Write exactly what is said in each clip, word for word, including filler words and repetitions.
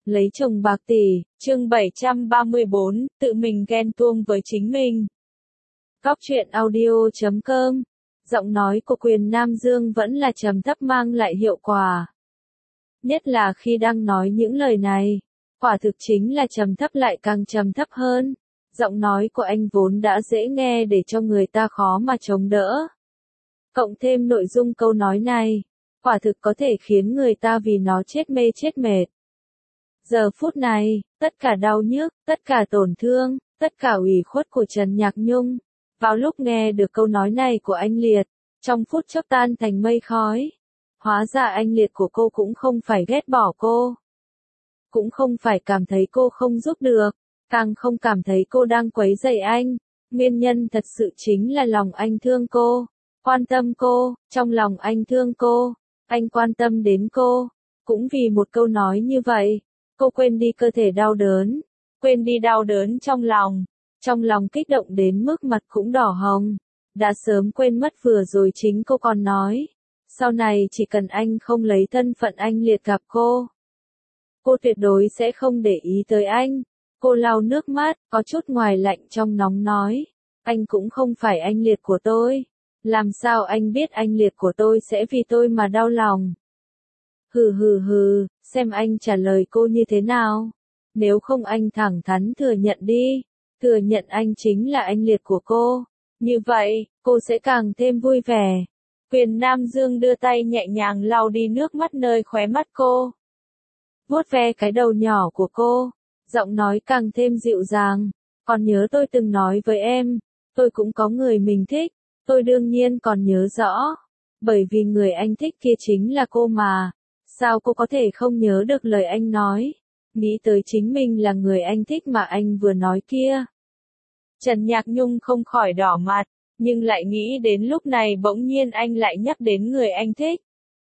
Lấy chồng bạc tỷ, chương bảy trăm ba mươi bốn, tự mình ghen tuông với chính mình. Góc truyện audio chấm com. Giọng nói của Quyền Nam Dương vẫn là trầm thấp mang lại hiệu quả. Nhất là khi đang nói những lời này, quả thực chính là trầm thấp lại càng trầm thấp hơn. Giọng nói của anh vốn đã dễ nghe để cho người ta khó mà chống đỡ. Cộng thêm nội dung câu nói này, quả thực có thể khiến người ta vì nó chết mê chết mệt. Giờ phút này, tất cả đau nhức, tất cả tổn thương, tất cả ủy khuất của Trần Nhạc Nhung, vào lúc nghe được câu nói này của anh Liệt, trong phút chốc tan thành mây khói. Hóa ra anh Liệt của cô cũng không phải ghét bỏ cô. Cũng không phải cảm thấy cô không giúp được, càng không cảm thấy cô đang quấy rầy anh. Nguyên nhân thật sự chính là lòng anh thương cô, quan tâm cô, trong lòng anh thương cô, anh quan tâm đến cô. Cũng vì một câu nói như vậy, cô quên đi cơ thể đau đớn, quên đi đau đớn trong lòng, trong lòng kích động đến mức mặt cũng đỏ hồng, đã sớm quên mất vừa rồi chính cô còn nói, sau này chỉ cần anh không lấy thân phận anh Liệt gặp cô, cô tuyệt đối sẽ không để ý tới anh. Cô lau nước mắt, có chút ngoài lạnh trong nóng nói, anh cũng không phải anh Liệt của tôi, làm sao anh biết anh Liệt của tôi sẽ vì tôi mà đau lòng. Hừ hừ hừ, xem anh trả lời cô như thế nào. Nếu không anh thẳng thắn thừa nhận đi, thừa nhận anh chính là anh Liệt của cô. Như vậy, cô sẽ càng thêm vui vẻ. Quyền Nam Dương đưa tay nhẹ nhàng lau đi nước mắt nơi khóe mắt cô. Vuốt ve cái đầu nhỏ của cô, giọng nói càng thêm dịu dàng. Còn nhớ tôi từng nói với em, tôi cũng có người mình thích, tôi đương nhiên còn nhớ rõ. Bởi vì người anh thích kia chính là cô mà. Sao cô có thể không nhớ được lời anh nói? Nghĩ tới chính mình là người anh thích mà anh vừa nói kia. Trần Nhạc Nhung không khỏi đỏ mặt, nhưng lại nghĩ đến lúc này bỗng nhiên anh lại nhắc đến người anh thích.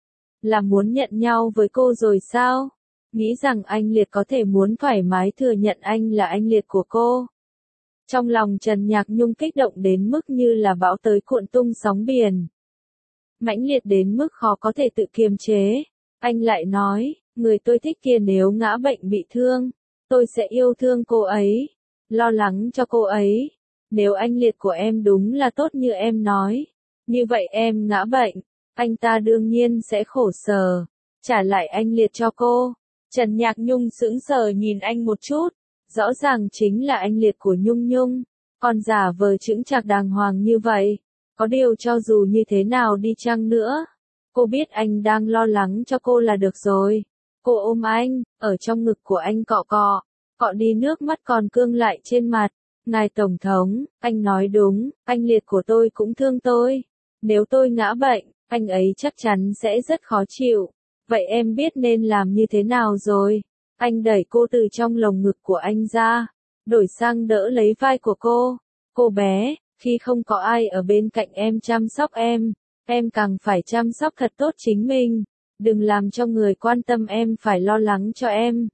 Là muốn nhận nhau với cô rồi sao? Nghĩ rằng anh Liệt có thể muốn thoải mái thừa nhận anh là anh Liệt của cô. Trong lòng Trần Nhạc Nhung kích động đến mức như là bão tới cuộn tung sóng biển. Mãnh liệt đến mức khó có thể tự kiềm chế. Anh lại nói, người tôi thích kia nếu ngã bệnh bị thương, tôi sẽ yêu thương cô ấy, lo lắng cho cô ấy. Nếu anh Liệt của em đúng là tốt như em nói, như vậy em ngã bệnh, anh ta đương nhiên sẽ khổ sở, trả lại anh Liệt cho cô. Trần Nhạc Nhung sững sờ nhìn anh một chút, rõ ràng chính là anh Liệt của Nhung Nhung, còn giả vờ chững chạc đàng hoàng như vậy. Có điều cho dù như thế nào đi chăng nữa, cô biết anh đang lo lắng cho cô là được rồi. Cô ôm anh, ở trong ngực của anh cọ cọ, cọ đi nước mắt còn cương lại trên mặt. Ngài Tổng thống, anh nói đúng, anh Liệt của tôi cũng thương tôi. Nếu tôi ngã bệnh, anh ấy chắc chắn sẽ rất khó chịu. Vậy em biết nên làm như thế nào rồi? Anh đẩy cô từ trong lồng ngực của anh ra, đổi sang đỡ lấy vai của cô. Cô bé, khi không có ai ở bên cạnh em chăm sóc em, em càng phải chăm sóc thật tốt chính mình. Đừng làm cho người quan tâm em phải lo lắng cho em.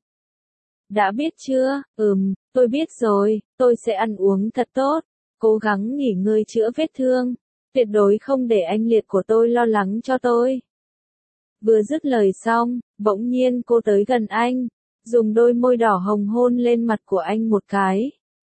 Đã biết chưa? Ừm, tôi biết rồi, tôi sẽ ăn uống thật tốt, cố gắng nghỉ ngơi chữa vết thương, tuyệt đối không để anh Liệt của tôi lo lắng cho tôi. Vừa dứt lời xong, bỗng nhiên cô tới gần anh, dùng đôi môi đỏ hồng hôn lên mặt của anh một cái.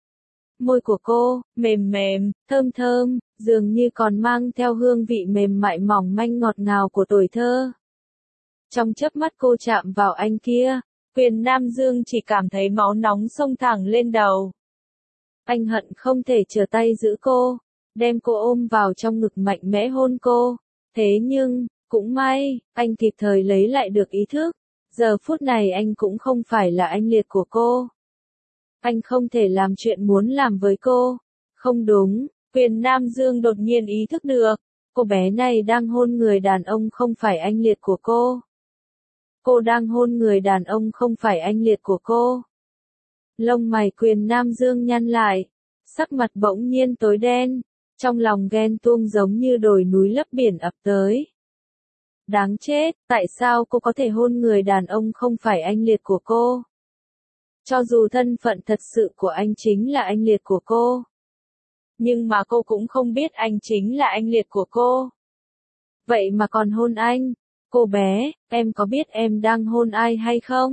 Môi của cô, mềm mềm, thơm thơm, dường như còn mang theo hương vị mềm mại mỏng manh ngọt ngào của tuổi thơ. Trong chớp mắt cô chạm vào anh kia, Quyền Nam Dương chỉ cảm thấy máu nóng xông thẳng lên đầu. Anh hận không thể trở tay giữ cô, đem cô ôm vào trong ngực mạnh mẽ hôn cô. Thế nhưng, cũng may, anh kịp thời lấy lại được ý thức. Giờ phút này anh cũng không phải là anh Liệt của cô. Anh không thể làm chuyện muốn làm với cô. Không đúng, Quyền Nam Dương đột nhiên ý thức được. Cô bé này đang hôn người đàn ông không phải anh Liệt của cô. Cô đang hôn người đàn ông không phải anh Liệt của cô. Lông mày Quyền Nam Dương nhăn lại, sắc mặt bỗng nhiên tối đen, trong lòng ghen tuông giống như đồi núi lấp biển ập tới. Đáng chết, tại sao cô có thể hôn người đàn ông không phải anh Liệt của cô? Cho dù thân phận thật sự của anh chính là anh Liệt của cô. Nhưng mà cô cũng không biết anh chính là anh Liệt của cô. Vậy mà còn hôn anh. Cô bé, em có biết em đang hôn ai hay không?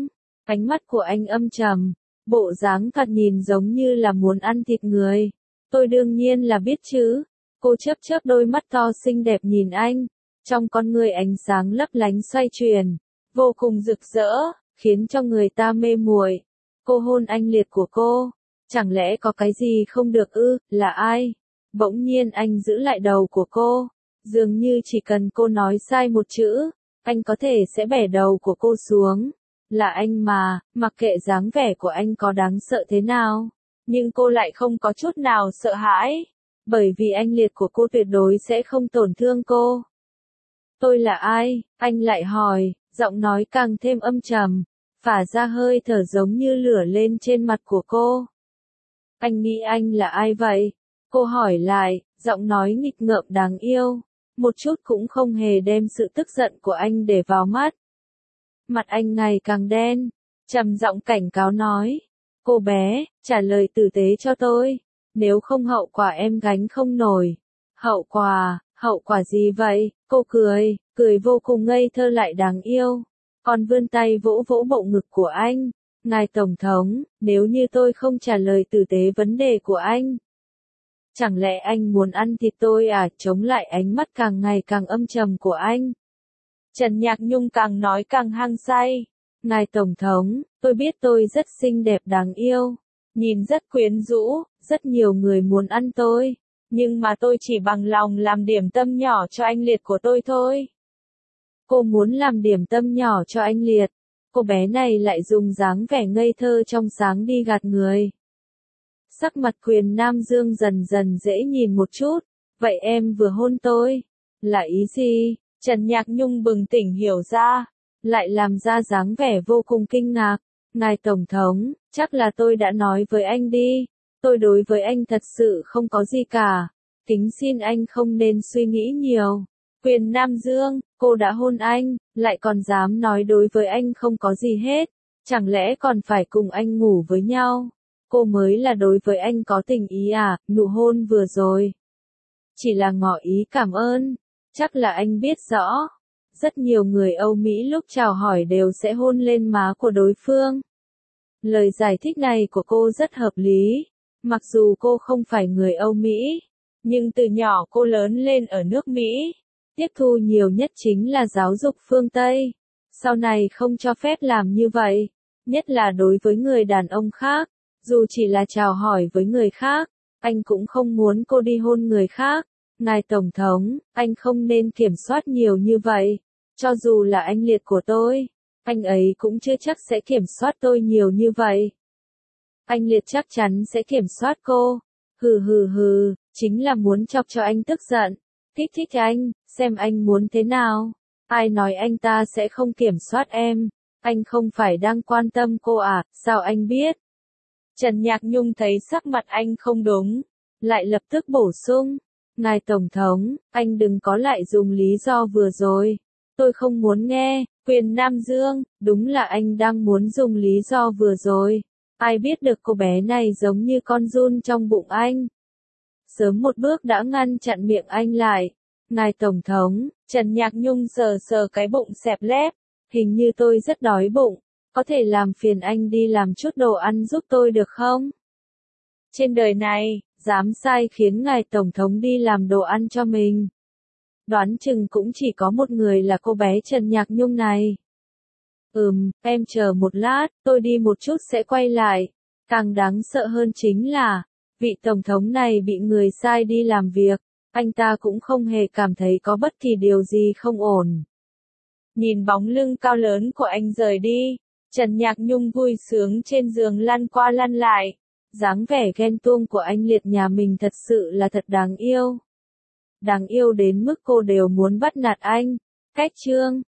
Ánh mắt của anh âm trầm, bộ dáng thoạt nhìn giống như là muốn ăn thịt người. Tôi đương nhiên là biết chứ. Cô chớp chớp đôi mắt to xinh đẹp nhìn anh, trong con người ánh sáng lấp lánh xoay chuyển, vô cùng rực rỡ, khiến cho người ta mê muội. Cô hôn anh liệt của cô, chẳng lẽ có cái gì không được ư, là ai? Bỗng nhiên anh giữ lại đầu của cô, dường như chỉ cần cô nói sai một chữ, anh có thể sẽ bẻ đầu của cô xuống. Là anh mà, mặc kệ dáng vẻ của anh có đáng sợ thế nào, nhưng cô lại không có chút nào sợ hãi, bởi vì anh liệt của cô tuyệt đối sẽ không tổn thương cô. Tôi là ai? Anh lại hỏi, giọng nói càng thêm âm trầm, phả ra hơi thở giống như lửa lên trên mặt của cô. Anh nghĩ anh là ai vậy? Cô hỏi lại, giọng nói nghịch ngợm đáng yêu, một chút cũng không hề đem sự tức giận của anh để vào mắt. Mặt anh ngày càng đen, trầm giọng cảnh cáo nói, cô bé, trả lời tử tế cho tôi, nếu không hậu quả em gánh không nổi. Hậu quả, hậu quả gì vậy? Cô cười, cười vô cùng ngây thơ lại đáng yêu, còn vươn tay vỗ vỗ bộ ngực của anh. Ngài Tổng thống, nếu như tôi không trả lời tử tế vấn đề của anh, chẳng lẽ anh muốn ăn thịt tôi à? Chống lại ánh mắt càng ngày càng âm trầm của anh, Trần Nhạc Nhung càng nói càng hăng say. Ngài Tổng thống, tôi biết tôi rất xinh đẹp đáng yêu, nhìn rất quyến rũ, rất nhiều người muốn ăn tôi, nhưng mà tôi chỉ bằng lòng làm điểm tâm nhỏ cho anh liệt của tôi thôi. Cô muốn làm điểm tâm nhỏ cho anh liệt. Cô bé này lại dùng dáng vẻ ngây thơ trong sáng đi gạt người. Sắc mặt Quyền Nam Dương dần dần dễ nhìn một chút. Vậy em vừa hôn tôi, là ý gì? Trần Nhạc Nhung bừng tỉnh hiểu ra, lại làm ra dáng vẻ vô cùng kinh ngạc. Ngài Tổng thống, chắc là tôi đã nói với anh đi, tôi đối với anh thật sự không có gì cả, kính xin anh không nên suy nghĩ nhiều. Quyền Nam Dương, cô đã hôn anh, lại còn dám nói đối với anh không có gì hết, chẳng lẽ còn phải cùng anh ngủ với nhau? Cô mới là đối với anh có tình ý à? Nụ hôn vừa rồi chỉ là ngỏ ý cảm ơn, chắc là anh biết rõ. Rất nhiều người Âu Mỹ lúc chào hỏi đều sẽ hôn lên má của đối phương. Lời giải thích này của cô rất hợp lý, mặc dù cô không phải người Âu Mỹ, nhưng từ nhỏ cô lớn lên ở nước Mỹ. Tiếp thu nhiều nhất chính là giáo dục phương Tây. Sau này không cho phép làm như vậy, nhất là đối với người đàn ông khác, dù chỉ là chào hỏi với người khác, anh cũng không muốn cô đi hôn người khác. Ngài Tổng thống, anh không nên kiểm soát nhiều như vậy, cho dù là anh liệt của tôi, anh ấy cũng chưa chắc sẽ kiểm soát tôi nhiều như vậy. Anh liệt chắc chắn sẽ kiểm soát cô. Hừ hừ hừ, chính là muốn chọc cho anh tức giận. Kích thích anh, xem anh muốn thế nào. Ai nói anh ta sẽ không kiểm soát em? Anh không phải đang quan tâm cô à, sao anh biết? Trần Nhạc Nhung thấy sắc mặt anh không đúng, lại lập tức bổ sung. Ngài Tổng thống, anh đừng có lại dùng lý do vừa rồi. Tôi không muốn nghe. Quyền Nam Dương, đúng là anh đang muốn dùng lý do vừa rồi. Ai biết được cô bé này giống như con giun trong bụng anh. Sớm một bước đã ngăn chặn miệng anh lại. Ngài Tổng thống, Trần Nhạc Nhung sờ sờ cái bụng xẹp lép. Hình như tôi rất đói bụng, có thể làm phiền anh đi làm chút đồ ăn giúp tôi được không? Trên đời này, dám sai khiến ngài Tổng thống đi làm đồ ăn cho mình. Đoán chừng cũng chỉ có một người là cô bé Trần Nhạc Nhung này. Ừm, em chờ một lát, tôi đi một chút sẽ quay lại. Càng đáng sợ hơn chính là, vị Tổng thống này bị người sai đi làm việc, anh ta cũng không hề cảm thấy có bất kỳ điều gì không ổn. Nhìn bóng lưng cao lớn của anh rời đi, Trần Nhạc Nhung vui sướng trên giường lăn qua lăn lại. Dáng vẻ ghen tuông của anh liệt nhà mình thật sự là thật đáng yêu. Đáng yêu đến mức cô đều muốn bắt nạt anh. Cách chương